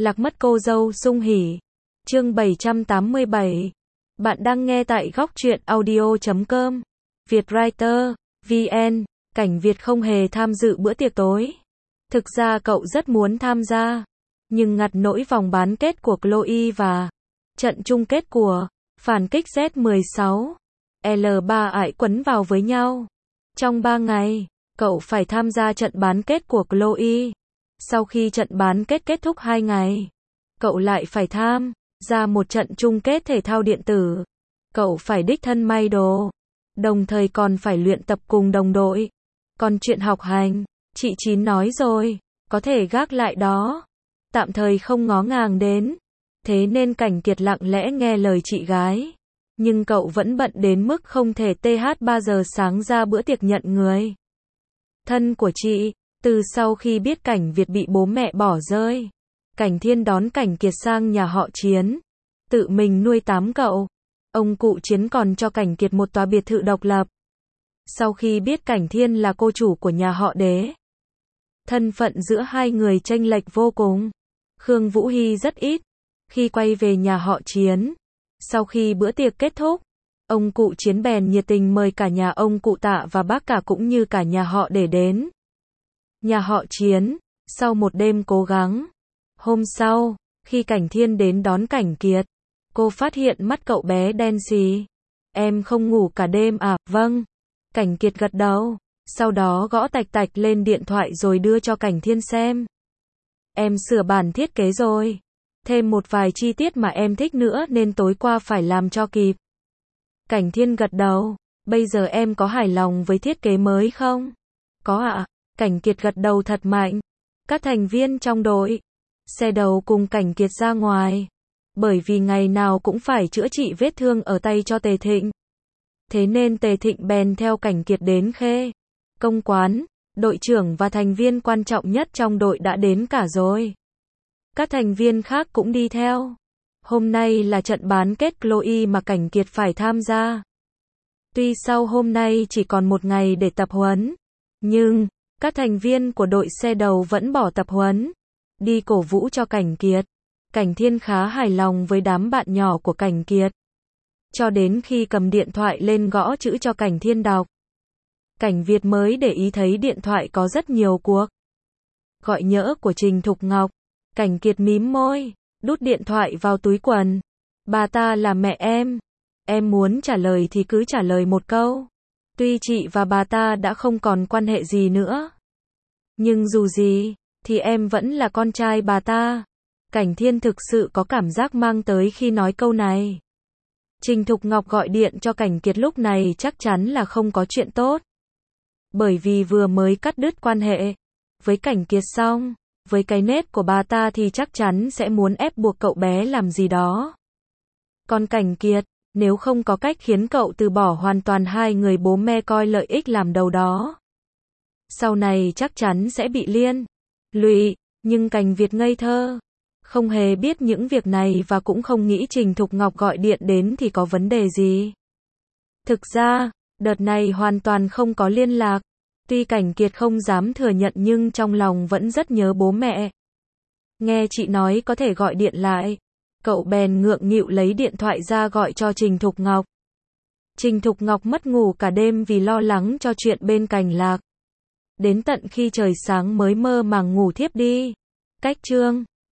Lạc mất cô dâu sung hỉ. Chương 787. Bạn đang nghe tại góc truyện audio.com. Vietwriter, VN. Cảnh Việt không hề tham dự bữa tiệc tối. Thực ra cậu rất muốn tham gia, nhưng ngặt nỗi vòng bán kết của Chloe và trận chung kết của phản kích Z16, L3 ải quấn vào với nhau. Trong 3 ngày, cậu phải tham gia trận bán kết của Chloe. Sau khi trận bán kết kết thúc 2 ngày, cậu lại phải tham gia một trận chung kết thể thao điện tử. Cậu phải đích thân may đồ, đồng thời còn phải luyện tập cùng đồng đội. Còn chuyện học hành, chị Chín nói rồi, có thể gác lại đó, tạm thời không ngó ngàng đến. Thế nên Cảnh Kiệt lặng lẽ nghe lời chị gái. Nhưng cậu vẫn bận đến mức không thể TH 3 giờ sáng ra bữa tiệc nhận người thân của chị. Từ sau khi biết Cảnh Việt bị bố mẹ bỏ rơi, Cảnh Thiên đón Cảnh Kiệt sang nhà họ Chiến, tự mình nuôi 8 cậu. Ông cụ Chiến còn cho Cảnh Kiệt một tòa biệt thự độc lập. Sau khi biết Cảnh Thiên là cô chủ của nhà họ Đế, thân phận giữa hai người chênh lệch vô cùng. Khương Vũ Hy rất ít khi quay về nhà họ Chiến. Sau khi bữa tiệc kết thúc, ông cụ Chiến bèn nhiệt tình mời cả nhà ông cụ Tạ và bác cả cũng như cả nhà họ để đến nhà họ Chiến. Sau một đêm cố gắng, hôm sau, khi Cảnh Thiên đến đón Cảnh Kiệt, cô phát hiện mắt cậu bé đen xì. Em không ngủ cả đêm à? Vâng. Cảnh Kiệt gật đầu, sau đó gõ tạch tạch lên điện thoại rồi đưa cho Cảnh Thiên xem. Em sửa bản thiết kế rồi, thêm một vài chi tiết mà em thích nữa nên tối qua phải làm cho kịp. Cảnh Thiên gật đầu, bây giờ em có hài lòng với thiết kế mới không? Có ạ. Cảnh Kiệt gật đầu thật mạnh. Các thành viên trong đội xe đầu cùng Cảnh Kiệt ra ngoài, bởi vì ngày nào cũng phải chữa trị vết thương ở tay cho Tề Thịnh. Thế nên Tề Thịnh bèn theo Cảnh Kiệt đến Khê Công quán. Đội trưởng và thành viên quan trọng nhất trong đội đã đến cả rồi. Các thành viên khác cũng đi theo. Hôm nay là trận bán kết Chloe mà Cảnh Kiệt phải tham gia. Tuy sau hôm nay chỉ còn một ngày để tập huấn, nhưng các thành viên của đội xe đầu vẫn bỏ tập huấn, đi cổ vũ cho Cảnh Kiệt. Cảnh Thiên khá hài lòng với đám bạn nhỏ của Cảnh Kiệt. Cho đến khi cầm điện thoại lên gõ chữ cho Cảnh Thiên đọc, Cảnh Việt mới để ý thấy điện thoại có rất nhiều cuộc gọi nhỡ của Trình Thục Ngọc. Cảnh Kiệt mím môi, đút điện thoại vào túi quần. Bà ta là mẹ em muốn trả lời thì cứ trả lời một câu. Tuy chị và bà ta đã không còn quan hệ gì nữa, nhưng dù gì thì em vẫn là con trai bà ta. Cảnh Thiên thực sự có cảm giác mang tới khi nói câu này. Trình Thục Ngọc gọi điện cho Cảnh Kiệt lúc này chắc chắn là không có chuyện tốt, bởi vì vừa mới cắt đứt quan hệ với Cảnh Kiệt xong, với cái nết của bà ta thì chắc chắn sẽ muốn ép buộc cậu bé làm gì đó. Còn Cảnh Kiệt, nếu không có cách khiến cậu từ bỏ hoàn toàn hai người bố mẹ coi lợi ích làm đầu đó, sau này chắc chắn sẽ bị liên lụy. Nhưng Cảnh Việt ngây thơ, không hề biết những việc này và cũng không nghĩ Trình Thục Ngọc gọi điện đến thì có vấn đề gì. Thực ra, đợt này hoàn toàn không có liên lạc. Tuy Cảnh Kiệt không dám thừa nhận nhưng trong lòng vẫn rất nhớ bố mẹ. Nghe chị nói có thể gọi điện lại, cậu bèn ngượng nghịu lấy điện thoại ra gọi cho Trình Thục Ngọc. Trình Thục Ngọc mất ngủ cả đêm vì lo lắng cho chuyện bên Cảnh Lạc. Đến tận khi trời sáng mới mơ màng ngủ thiếp đi. Cách chương